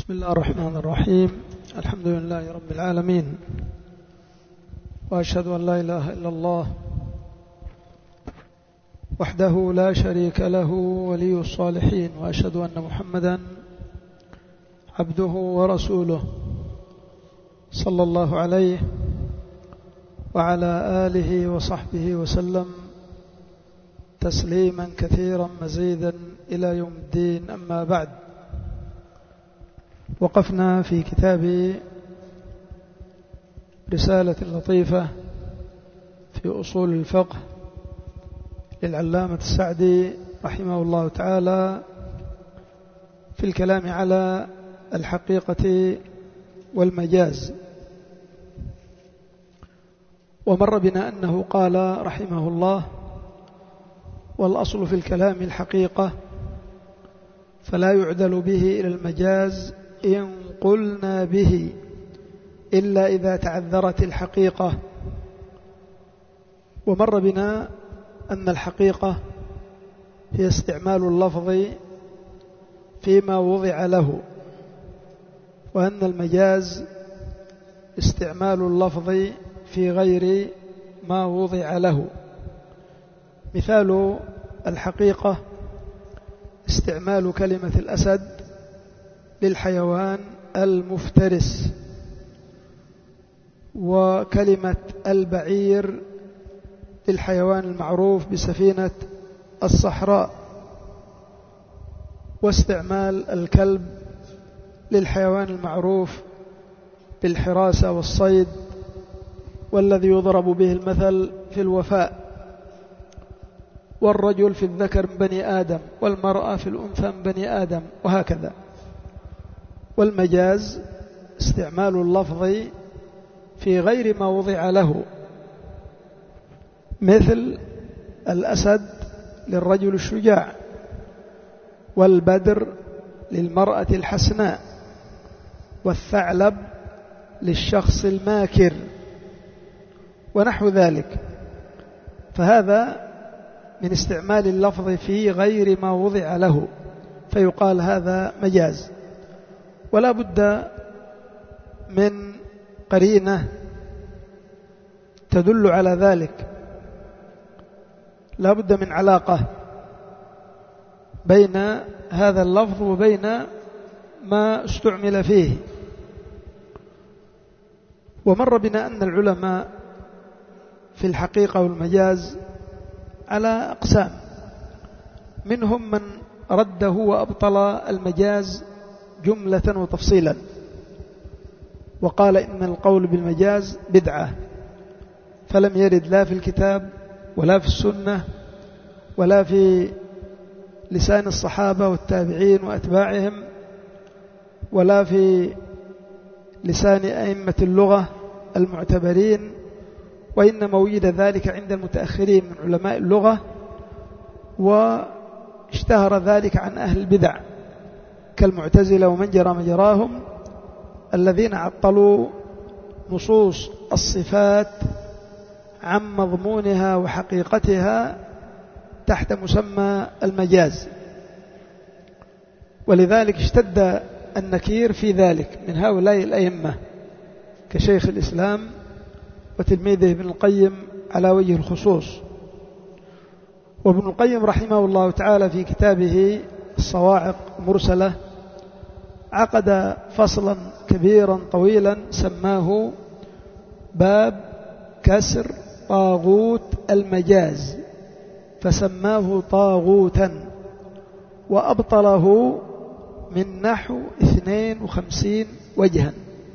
بسم الله الرحمن الرحيم. الحمد لله رب العالمين، وأشهد أن لا إله إلا الله وحده لا شريك له ولي الصالحين، وأشهد أن محمدا عبده ورسوله صلى الله عليه وعلى آله وصحبه وسلم تسليما كثيرا مزيدا إلى يوم الدين. أما بعد، وقفنا في كتاب رسالة لطيفة في أصول الفقه للعلامة السعدي رحمه الله تعالى في الكلام على الحقيقة والمجاز. ومر بنا أنه قال رحمه الله: والأصل في الكلام الحقيقة، فلا يعدل به إلى المجاز إن قلنا به إلا إذا تعذرت الحقيقة. ومر بنا أن الحقيقة هي استعمال اللفظ فيما وضع له، وأن المجاز استعمال اللفظ في غير ما وضع له. مثال الحقيقة استعمال كلمة الأسد للحيوان المفترس، وكلمة البعير للحيوان المعروف بسفينة الصحراء، واستعمال الكلب للحيوان المعروف بالحراسة والصيد، والذي يضرب به المثل في الوفاء. والرجل في الذكر من بني آدم، والمرأة في الأنثى من بني آدم، وهكذا. والمجاز استعمال اللفظ في غير ما وضع له، مثل الأسد للرجل الشجاع، والبدر للمرأة الحسناء، والثعلب للشخص الماكر، ونحو ذلك. فهذا من استعمال اللفظ في غير ما وضع له، فيقال هذا مجاز. ولا بد من قرينة تدل على ذلك، لا بد من علاقة بين هذا اللفظ وبين ما استعمل فيه. ومر بنا أن العلماء في الحقيقة والمجاز على أقسام، منهم من رده وأبطل المجاز جملة وتفصيلا، وقال إن القول بالمجاز بدعة، فلم يرد لا في الكتاب ولا في السنة ولا في لسان الصحابة والتابعين وأتباعهم، ولا في لسان أئمة اللغة المعتبرين، وإنما وجد ذلك عند المتأخرين من علماء اللغة، واشتهر ذلك عن أهل البدع كالمعتزلة ومن جرى مجراهم، الذين عطلوا نصوص الصفات عن مضمونها وحقيقتها تحت مسمى المجاز. ولذلك اشتد النكير في ذلك من هؤلاء الأئمة كشيخ الإسلام وتلميذه ابن القيم على وجه الخصوص. وابن القيم رحمه الله تعالى في كتابه الصواعق المرسلة عقد فصلا كبيرا طويلا سماه باب كسر طاغوت المجاز، فسماه طاغوتا، وأبطله من نحو 52 وجها.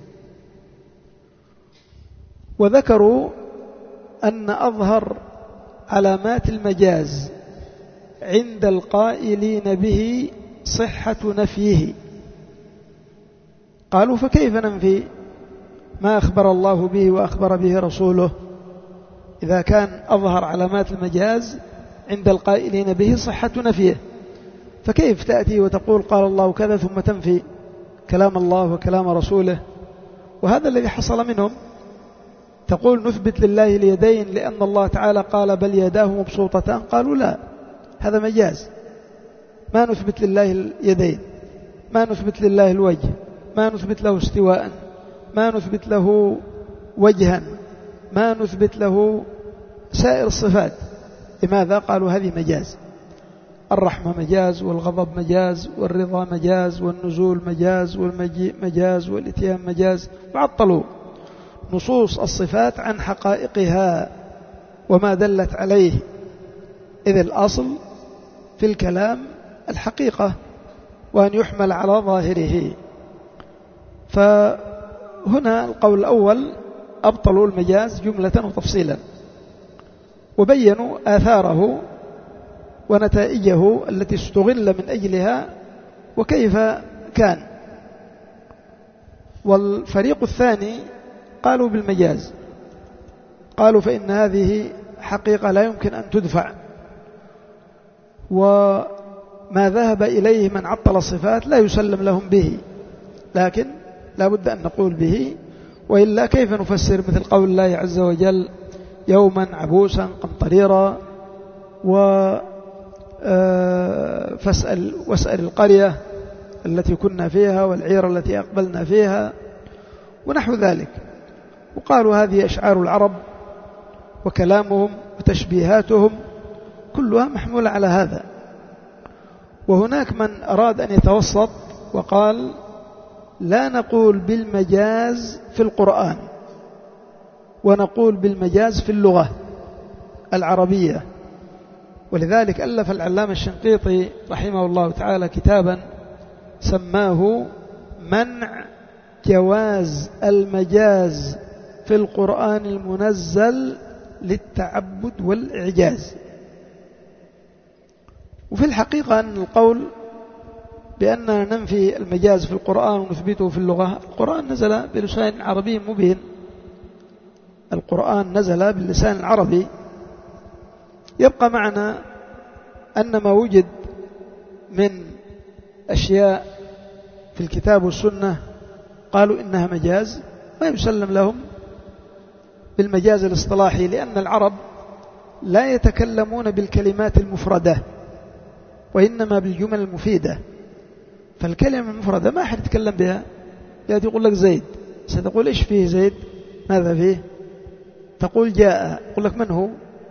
وذكروا أن أظهر علامات المجاز عند القائلين به صحة نفيه. قالوا: فكيف ننفي ما أخبر الله به وأخبر به رسوله إذا كان أظهر علامات المجاز عند القائلين به صحة نفيه؟ فكيف تأتي وتقول قال الله كذا ثم تنفي كلام الله وكلام رسوله؟ وهذا الذي حصل منهم. تقول نثبت لله اليدين لأن الله تعالى قال بل يداه مبسوطتان، قالوا لا، هذا مجاز، ما نثبت لله اليدين، ما نثبت لله الوجه، ما نثبت له استواء، ما نثبت له وجها، ما نثبت له سائر الصفات. لماذا؟ قالوا هذه مجاز، الرحمة مجاز، والغضب مجاز، والرضا مجاز، والنزول مجاز، والمجيء مجاز، والإتيان مجاز، وعطلوا نصوص الصفات عن حقائقها وما دلت عليه، إذ الأصل في الكلام الحقيقة وأن يحمل على ظاهره. فهنا القول الأول أبطلوا المجاز جملة وتفصيلا، وبينوا آثاره ونتائجه التي استغل من أجلها وكيف كان. والفريق الثاني قالوا بالمجاز، قالوا فإن هذه حقيقة لا يمكن أن تدفع، وما ذهب إليه من عطل الصفات لا يسلم لهم به، لكن لا بد أن نقول به، وإلا كيف نفسر مثل قول الله عز وجل يوما عبوسا قمطريرا واسأل القرية التي كنا فيها والعير التي أقبلنا فيها ونحو ذلك. وقالوا هذه أشعار العرب وكلامهم وتشبيهاتهم كلها محمولة على هذا. وهناك من أراد أن يتوسط وقال لا نقول بالمجاز في القرآن، ونقول بالمجاز في اللغة العربية. ولذلك ألف العلامة الشنقيطي رحمه الله تعالى كتابا سماه منع جواز المجاز في القرآن المنزل للتعبد والإعجاز. وفي الحقيقة أن القول بأننا ننفي المجاز في القرآن ونثبته في اللغة، القرآن نزل بلسان عربي مبين، القرآن نزل باللسان العربي. يبقى معنا أن ما وجد من أشياء في الكتاب والسنة قالوا إنها مجاز، ما يسلم لهم بالمجاز الاصطلاحي، لأن العرب لا يتكلمون بالكلمات المفردة وإنما بالجمل المفيدة. فالكلمة المفردة ما أحد يتكلم بها، يأتي يقول لك زيد، ستقول إيش فيه زيد؟ ماذا فيه؟ تقول جاء، يقول لك من هو؟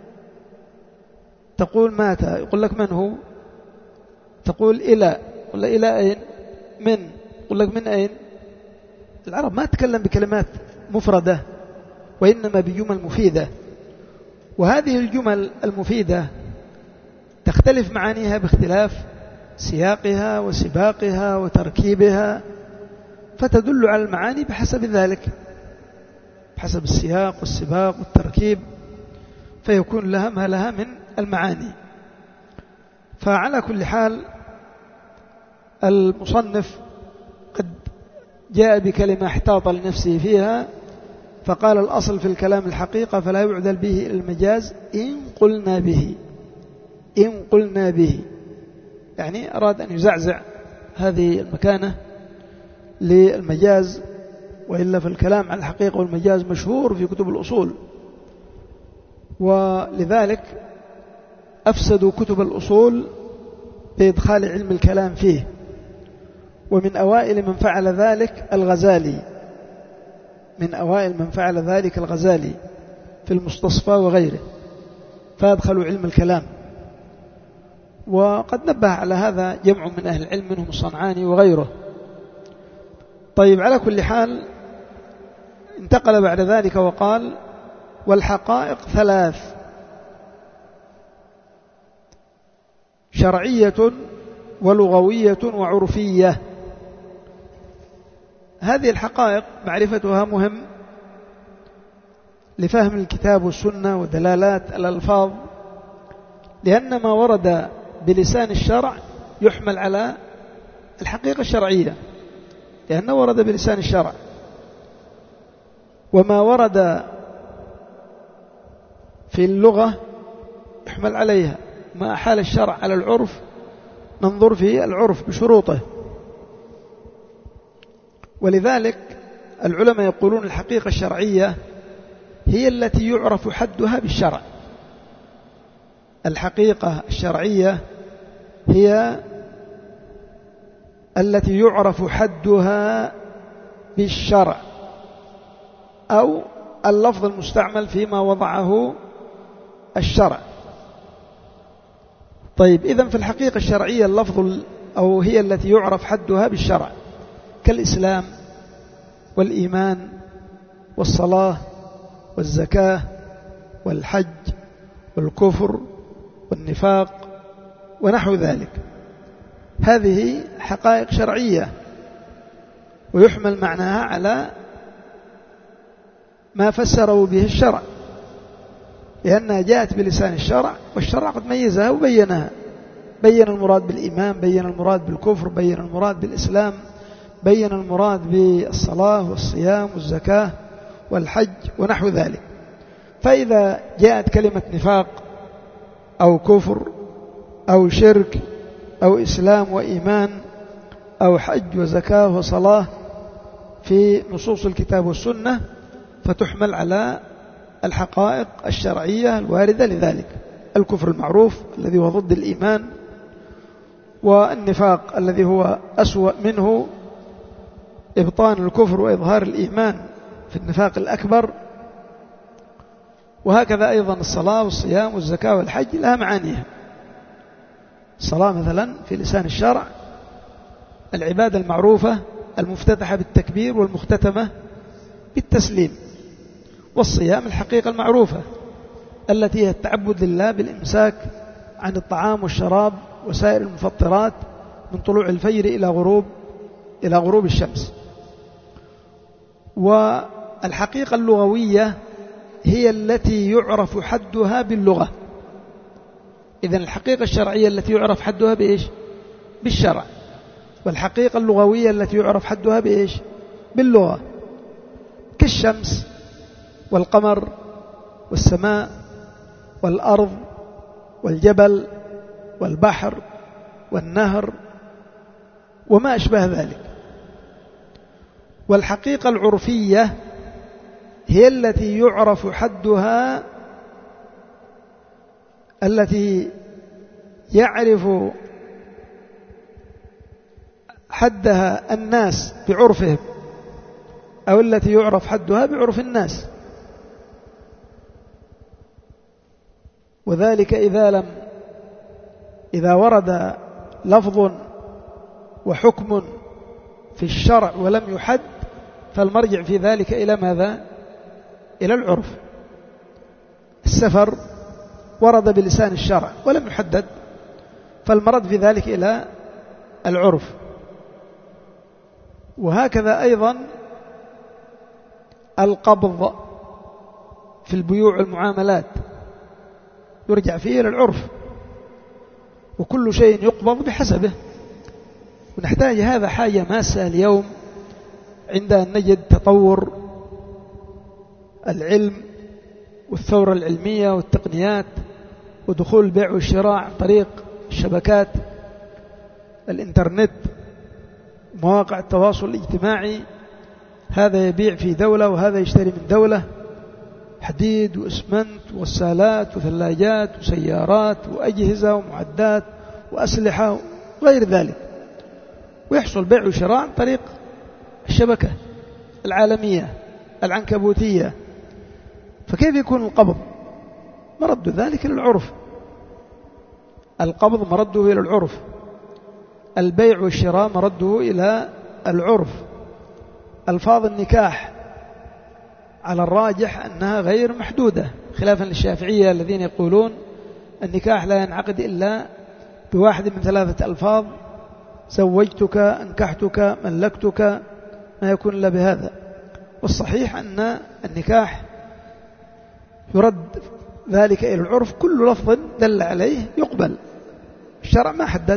تقول مات، يقول لك من هو؟ تقول إلى، يقول لك إلى أين؟ من، يقول لك من أين؟ العرب ما تتكلم بكلمات مفردة وإنما بجمل مفيدة. وهذه الجمل المفيدة تختلف معانيها باختلاف سياقها وسباقها وتركيبها، فتدل على المعاني بحسب ذلك، بحسب السياق والسباق والتركيب، فيكون لها ما لها من المعاني. فعلى كل حال المصنف قد جاء بكلمة احتاط لنفسه فيها، فقال الأصل في الكلام الحقيقة فلا يعدل به المجاز إن قلنا به، إن قلنا به، يعني أراد أن يزعزع هذه المكانة للمجاز، وإلا فالكلام عن الحقيقة والمجاز مشهور في كتب الأصول، ولذلك أفسدوا كتب الأصول بإدخال علم الكلام فيه. ومن أوائل من فعل ذلك الغزالي، من أوائل من فعل ذلك الغزالي في المستصفى وغيره، فأدخلوا علم الكلام. وقد نبه على هذا جمع من أهل العلم منهم الصنعاني وغيره. طيب، على كل حال انتقل بعد ذلك وقال والحقائق ثلاث: شرعية ولغوية وعرفية. هذه الحقائق معرفتها مهم لفهم الكتاب والسنة ودلالات الألفاظ، لأن ما ورد بلسان الشرع يحمل على الحقيقة الشرعية، لأنه ورد بلسان الشرع، وما ورد في اللغة يحمل عليها. ما أحال الشرع على العرف ننظر في العرف بشروطه. ولذلك العلماء يقولون الحقيقة الشرعية هي التي يعرف حدها بالشرع. الحقيقة الشرعية هي التي يعرف حدها بالشرع أو اللفظ المستعمل فيما وضعه الشرع. طيب، إذن في الحقيقة الشرعية اللفظ أو هي التي يعرف حدها بالشرع، كالإسلام والإيمان والصلاة والزكاة والحج والكفر والنفاق ونحو ذلك. هذه حقائق شرعية ويحمل معناها على ما فسره به الشرع، لأنها جاءت بلسان الشرع، والشرع قد ميزها وبينها، بين المراد بالإيمان، بين المراد بالكفر، بين المراد بالإسلام، بين المراد بالصلاة والصيام والزكاة والحج ونحو ذلك. فإذا جاءت كلمة نفاق أو كفر أو شرك أو إسلام وإيمان أو حج وزكاة وصلاة في نصوص الكتاب والسنة، فتحمل على الحقائق الشرعية الواردة لذلك: الكفر المعروف الذي هو ضد الإيمان، والنفاق الذي هو أسوأ منه إبطان الكفر وإظهار الإيمان في النفاق الأكبر، وهكذا أيضا الصلاة والصيام والزكاة والحج لها معانيها. الصلاة مثلا في لسان الشرع العبادة المعروفة المفتتحة بالتكبير والمختتمة بالتسليم، والصيام الحقيقة المعروفة التي هي التعبد لله بالإمساك عن الطعام والشراب وسائر المفطرات من طلوع الفجر إلى غروب الشمس. والحقيقة اللغوية هي التي يعرف حدها باللغة. إذن الحقيقة الشرعية التي يعرف حدها بإيش؟ بالشرع. والحقيقة اللغوية التي يعرف حدها بإيش؟ باللغة، كالشمس والقمر والسماء والأرض والجبل والبحر والنهر وما أشبه ذلك. والحقيقة العرفية هي التي يعرف حدها، التي يعرف حدها الناس بعرفهم، أو التي يعرف حدها بعرف الناس. وذلك إذا ورد لفظ وحكم في الشرع ولم يحد، فالمرجع في ذلك إلى ماذا؟ إلى العرف. السفر ورد بلسان الشرع ولم يحدد، فالمرد في ذلك إلى العرف. وهكذا أيضا القبض في البيوع والمعاملات يرجع فيه إلى العرف، وكل شيء يقبض بحسبه. ونحتاج هذا حاجة ماسة اليوم عند أن نجد تطور العلم والثورة العلمية والتقنيات ودخول البيع والشراء عن طريق الشبكات الإنترنت، مواقع التواصل الاجتماعي. هذا يبيع في دولة وهذا يشتري من دولة، حديد وإسمنت وغسالات وثلاجات وسيارات وأجهزة ومعدات وأسلحة وغير ذلك، ويحصل بيع وشراء عن طريق الشبكة العالمية العنكبوتية. فكيف يكون القبض؟ مرد ذلك إلى العرف. القبض مرده إلى العرف، البيع والشراء مرده إلى العرف. ألفاظ النكاح على الراجح أنها غير محدودة، خلافا للشافعية الذين يقولون النكاح لا ينعقد إلا بواحد من ثلاثة ألفاظ: زوجتك، أنكحتك، ملكتك، ما يكون إلا بهذا. والصحيح أن النكاح يرد ذلك إلى العرف، كل لفظ دل عليه يقبل. الشرع ما حدد.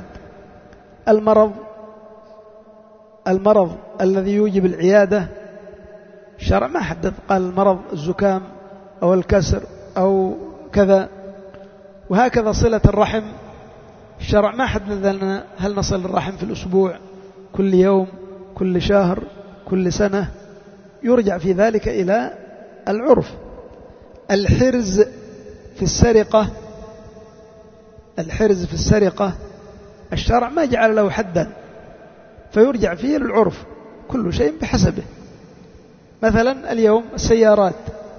المرض الذي يوجب العيادة الشرع ما حدد، قال المرض الزكام أو الكسر أو كذا. وهكذا صلة الرحم، الشرع ما حدد لنا هل نصل الرحم في الأسبوع، كل يوم، كل شهر، كل سنة، يرجع في ذلك إلى العرف. الحرز في السرقة الشرع ما جعل له حدا، فيرجع فيه للعرف، كل شيء بحسبه. مثلا اليوم السيارات،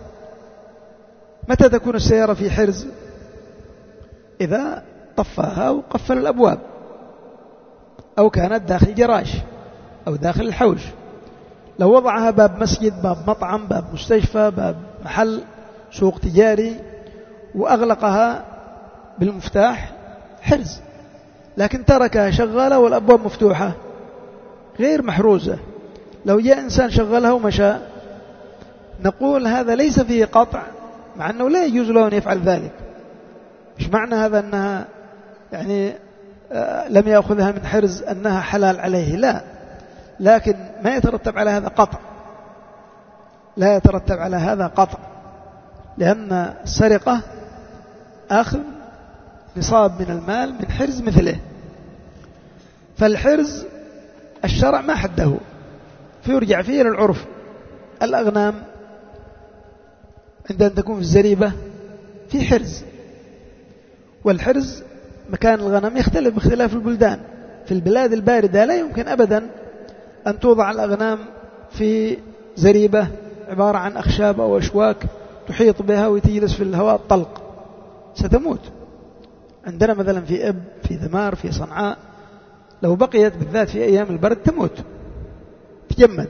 متى تكون السيارة في حرز؟ إذا طفاها وقفل الأبواب، أو كانت داخل جراج أو داخل الحوش. لو وضعها باب مسجد، باب مطعم، باب مستشفى، باب محل سوق تجاري، وأغلقها بالمفتاح، حرز. لكن تركها شغالة والأبواب مفتوحة غير محروزة، لو جاء إنسان شغلها ومشى نقول هذا ليس فيه قطع، مع أنه لا يجوز له أن يفعل ذلك. مش معنى هذا أنها يعني لم يأخذها من حرز أنها حلال عليه، لا، لكن ما يترتب على هذا قطع، لا يترتب على هذا قطع، لأن السرقة أخذ نصاب من المال من حرز مثله. فالحرز الشرع ما حده، فيرجع فيه إلى العرف. الأغنام عند أن تكون في الزريبة في حرز، والحرز مكان الغنم يختلف باختلاف البلدان. في البلاد الباردة لا يمكن أبدا أن توضع الأغنام في زريبة عبارة عن أخشاب أو أشواك تحيط بها وتجلس في الهواء الطلق، ستموت. عندنا مثلا في إب، في ذمار، في صنعاء، لو بقيت بالذات في أيام البرد تموت، تجمد.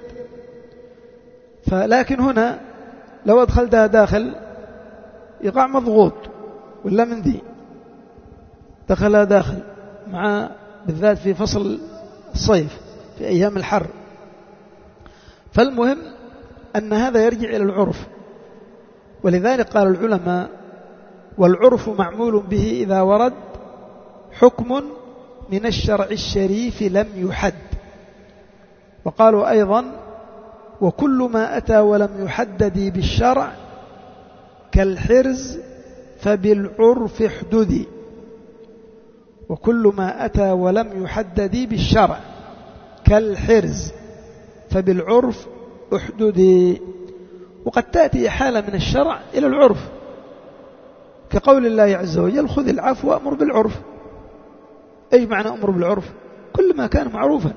لكن هنا لو أدخلتها داخل يقع مضغوط ولا من ذي، دخلها داخل مع بالذات في فصل الصيف في أيام الحر. فالمهم أن هذا يرجع إلى العرف، ولذلك قال العلماء: والعرف معمول به إذا ورد حكم من الشرع الشريف لم يحد. وقالوا أيضا: وكل ما أتى ولم يحدد بالشرع كالحرز فبالعرف احددي. وكل ما أتى ولم يحدد بالشرع كالحرز فبالعرف احددي. وقد تأتي حالة من الشرع إلى العرف، كقول الله عز وجل: خذ العفو وأمر بالعرف. أي معنى أمر بالعرف؟ كل ما كان معروفا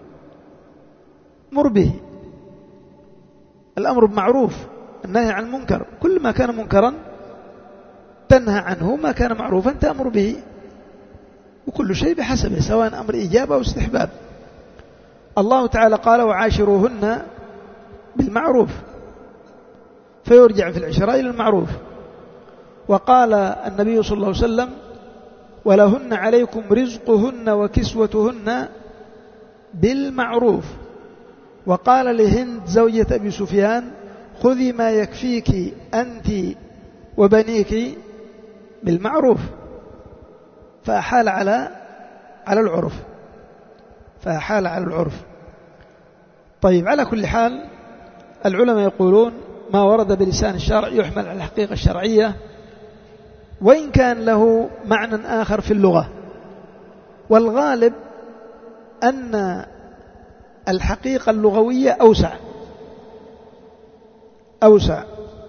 مر به. الأمر بمعروف، النهي عن المنكر، كل ما كان منكرا تنهى عنه، ما كان معروفا تأمر به، وكل شيء بحسبه، سواء أمر إيجاب أو استحباب. الله تعالى قال: وعاشروهن بالمعروف، فيرجع في العشرة إلى المعروف. وقال النبي صلى الله عليه وسلم: ولهن عليكم رزقهن وكسوتهن بالمعروف. وقال لهند زوجة أبي سفيان: خذي ما يكفيك أنت وبنيك بالمعروف. فأحال على العرف، فأحال على العرف. طيب، على كل حال العلماء يقولون: ما ورد بلسان الشرع يحمل على الحقيقة الشرعية، وإن كان له معنى آخر في اللغة. والغالب أن الحقيقة اللغوية أوسع،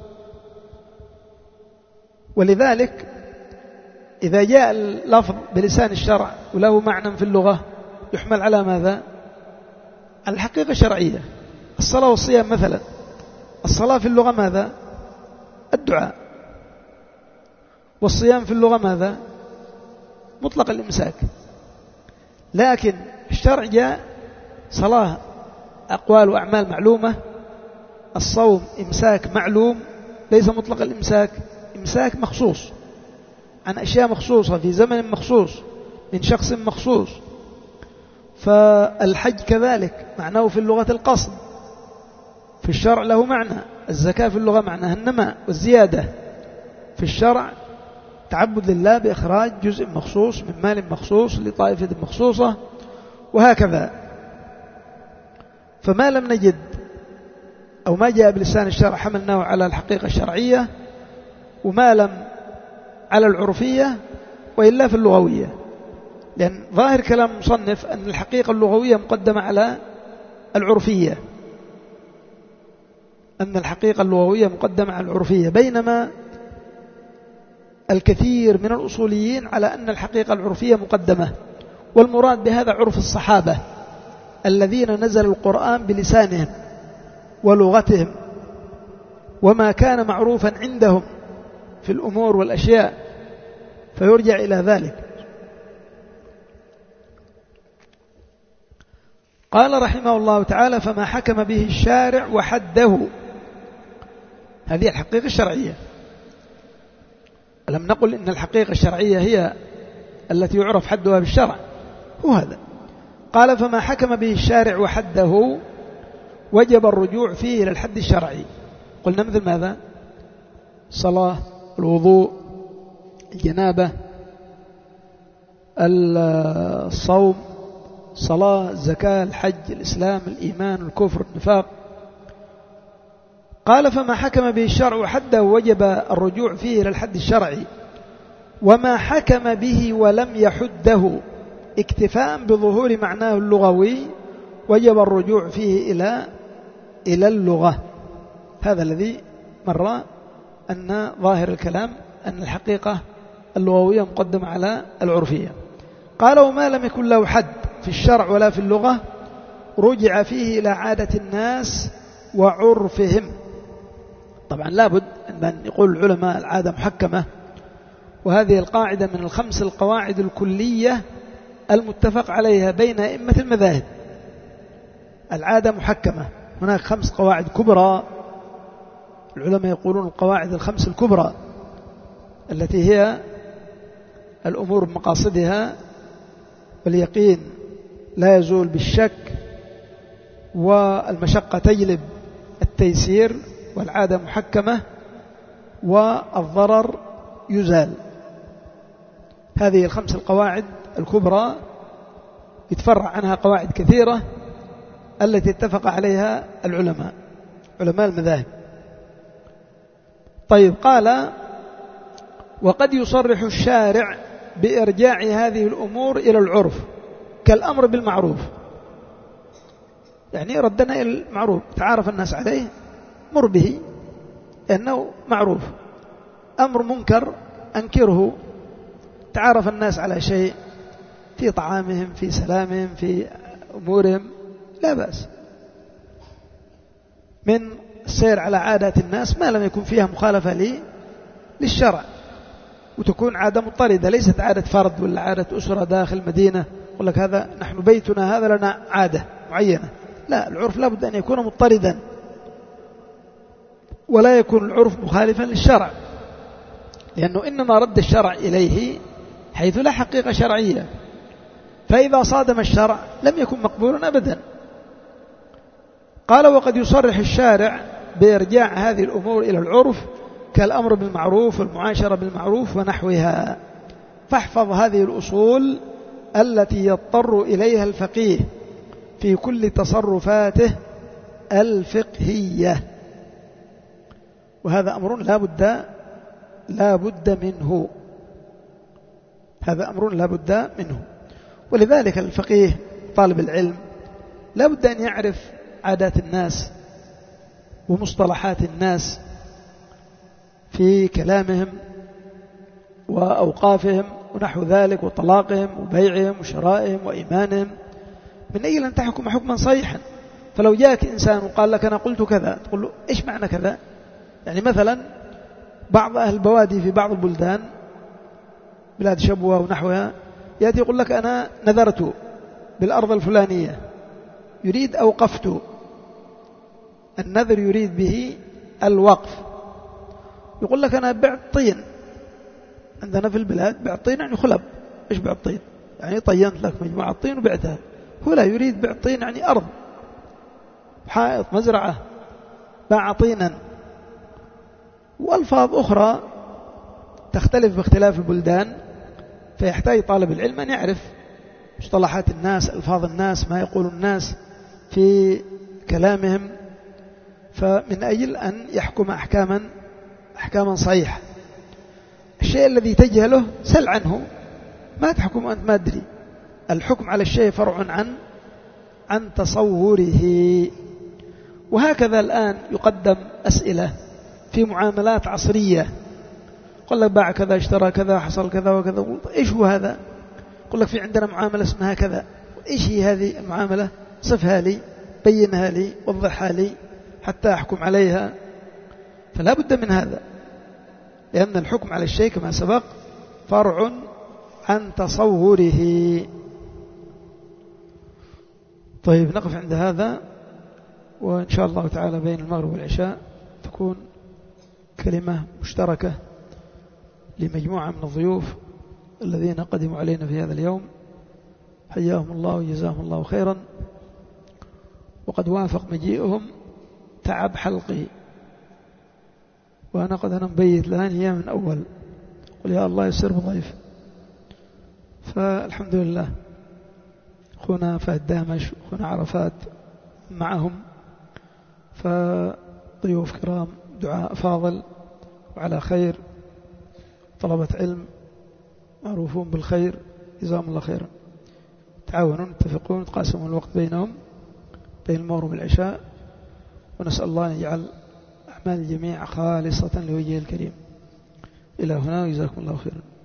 ولذلك إذا جاء اللفظ بلسان الشرع وله معنى في اللغة يحمل على ماذا؟ على الحقيقة الشرعية. الصلاة والصيام مثلا، الصلاة في اللغة ماذا؟ الدعاء. والصيام في اللغة ماذا؟ مطلق الإمساك. لكن الشرع جاء صلاة أقوال وأعمال معلومة، الصوم إمساك معلوم، ليس مطلق الإمساك، إمساك مخصوص عن أشياء مخصوصة في زمن مخصوص من شخص مخصوص. فالحج كذلك معناه في اللغة القصد، في الشرع له معنى. الزكاة في اللغة معناها النماء والزيادة، في الشرع تعبد لله بإخراج جزء مخصوص من مال مخصوص لطائفة مخصوصة، وهكذا. فما لم نجد أو ما جاء بلسان الشرع حملناه على الحقيقة الشرعية، وما لم على العرفية، وإلا في اللغوية. لأن ظاهر كلام المصنف أن الحقيقة اللغوية مقدمة على العرفية، أن الحقيقة اللغوية مقدمة على العرفية، بينما الكثير من الأصوليين على أن الحقيقة العرفية مقدمة. والمراد بهذا عرف الصحابة الذين نزل القرآن بلسانهم، ولغتهم وما كان معروفا عندهم في الأمور والأشياء، فيرجع إلى ذلك. قال رحمه الله تعالى: فما حكم به الشارع وحده. هذه الحقيقة الشرعية. ألم نقل إن الحقيقة الشرعية هي التي يعرف حدها بالشرع؟ هو هذا. قال: فما حكم به الشارع وحده وجب الرجوع فيه إلى الحد الشرعي. قلنا مثل ماذا؟ الصلاة، الوضوء، الجنابة، الصوم، الصلاة، الزكاة، الحج، الإسلام، الإيمان، الكفر، النفاق. قال: فما حكم به الشرع وحده وجب الرجوع فيه إلى الحد الشرعي، وما حكم به ولم يحده اكتفاء بظهور معناه اللغوي وجب الرجوع فيه إلى اللغة. هذا الذي مر أن ظاهر الكلام أن الحقيقة اللغوية مقدمة على العرفية. قال: وما لم يكن له حد في الشرع ولا في اللغة رجع فيه إلى عادة الناس وعرفهم. طبعا لابد أن يقول العلماء العادة محكمة، وهذه القاعدة من الخمس القواعد الكلية المتفق عليها بين أئمة المذاهب. العادة محكمة. هناك 5 قواعد كبرى، العلماء يقولون القواعد الخمس الكبرى التي هي الأمور بمقاصدها، واليقين لا يزول بالشك، والمشقة تجلب التيسير، والعادة محكمة، والضرر يزال. هذه ال5 القواعد الكبرى يتفرع عنها قواعد كثيرة التي اتفق عليها العلماء، علماء المذاهب. طيب، قال: وقد يصرح الشارع بإرجاع هذه الأمور إلى العرف كالأمر بالمعروف. يعني ردنا إلى المعروف، تعارف الناس عليه، مر به إنه معروف. أمر منكر أنكره. تعارف الناس على شيء في طعامهم، في سلامهم، في أمورهم، لا بأس. من السير على عادات الناس ما لم يكن فيها مخالفة للشرع، وتكون عادة مضطردة، ليست عادة فرد ولا عادة أسرة داخل مدينة يقول لك هذا نحن بيتنا هذا لنا عادة معينة. لا، العرف لابد أن يكون مضطردا، ولا يكون العرف مخالفا للشرع، لأنه إنما رد الشرع إليه حيث لا حقيقة شرعية، فإذا صادم الشرع لم يكن مقبولا أبدا. قال: وقد يصرح الشارع بإرجاع هذه الأمور إلى العرف كالأمر بالمعروف والمعاشرة بالمعروف ونحوها. فاحفظ هذه الأصول التي يضطر إليها الفقيه في كل تصرفاته الفقهية. وهذا أمر لا بد منه. هذا أمر لا بد منه. ولذلك الفقيه طالب العلم لا بد أن يعرف عادات الناس ومصطلحات الناس في كلامهم وأوقافهم ونحو ذلك، وطلاقهم وبيعهم وشرائهم وإيمانهم، من أجل أن تحكم حكما صحيحا. فلو جاءك إنسان وقال لك أنا قلت كذا، تقول له إيش معنى كذا؟ يعني مثلا بعض أهل البوادي في بعض البلدان، بلاد شبوة ونحوها، يأتي يقول لك أنا نذرت بالأرض الفلانية، يريد أوقفت. النذر يريد به الوقف. يقول لك أنا بعت طين، عندنا في البلاد بعت طين يعني خلب. إيش بعت طين؟ يعني طينت لك مجموعة طين وبعتها. هو لا يريد بعت طين يعني أرض، حائط، مزرعة، باع طينا. وألفاظ أخرى تختلف باختلاف البلدان، فيحتاج طالب العلم أن يعرف مصطلحات الناس، ألفاظ الناس، ما يقول الناس في كلامهم، فمن أجل أن يحكم أحكاما صحيحة. الشيء الذي تجهله سل عنه، ما تحكم أنت ما أدري. الحكم على الشيء فرع عن تصوره. وهكذا الآن يقدم أسئلة في معاملات عصرية، قل لك باع كذا، اشترى كذا، حصل كذا وكذا. إيش هو هذا؟ قل لك في عندنا معاملة اسمها كذا. إيش هي هذه المعاملة؟ صفها لي، بينها لي، وضحها لي. حتى أحكم عليها، فلا بد من هذا، لأن الحكم على الشيء كما سبق فرع عن تصوره. طيب نقف عند هذا، وإن شاء الله تعالى بين المغرب والعشاء تكون كلمة مشتركة لمجموعة من الضيوف الذين قدموا علينا في هذا اليوم، حياهم الله وجزاهم الله خيرا. وقد وافق مجيئهم تعب حلقي، وأنا قد أنا مبيت الآن هي من أول، قل يا الله يسر بضيف. فالحمد لله أخونا فهد دامش أخونا عرفات معهم، فضيوف كرام دعاء فاضل وعلى خير، طلبة علم معروفون بالخير جزاهم الله خيرا، تعاونون اتفقون تقاسمون الوقت بينهم بين المغرب والعشاء، ونسأل الله أن يجعل أعمال الجميع خالصة لوجهه الكريم. إلى هنا وجزاكم الله خيرا.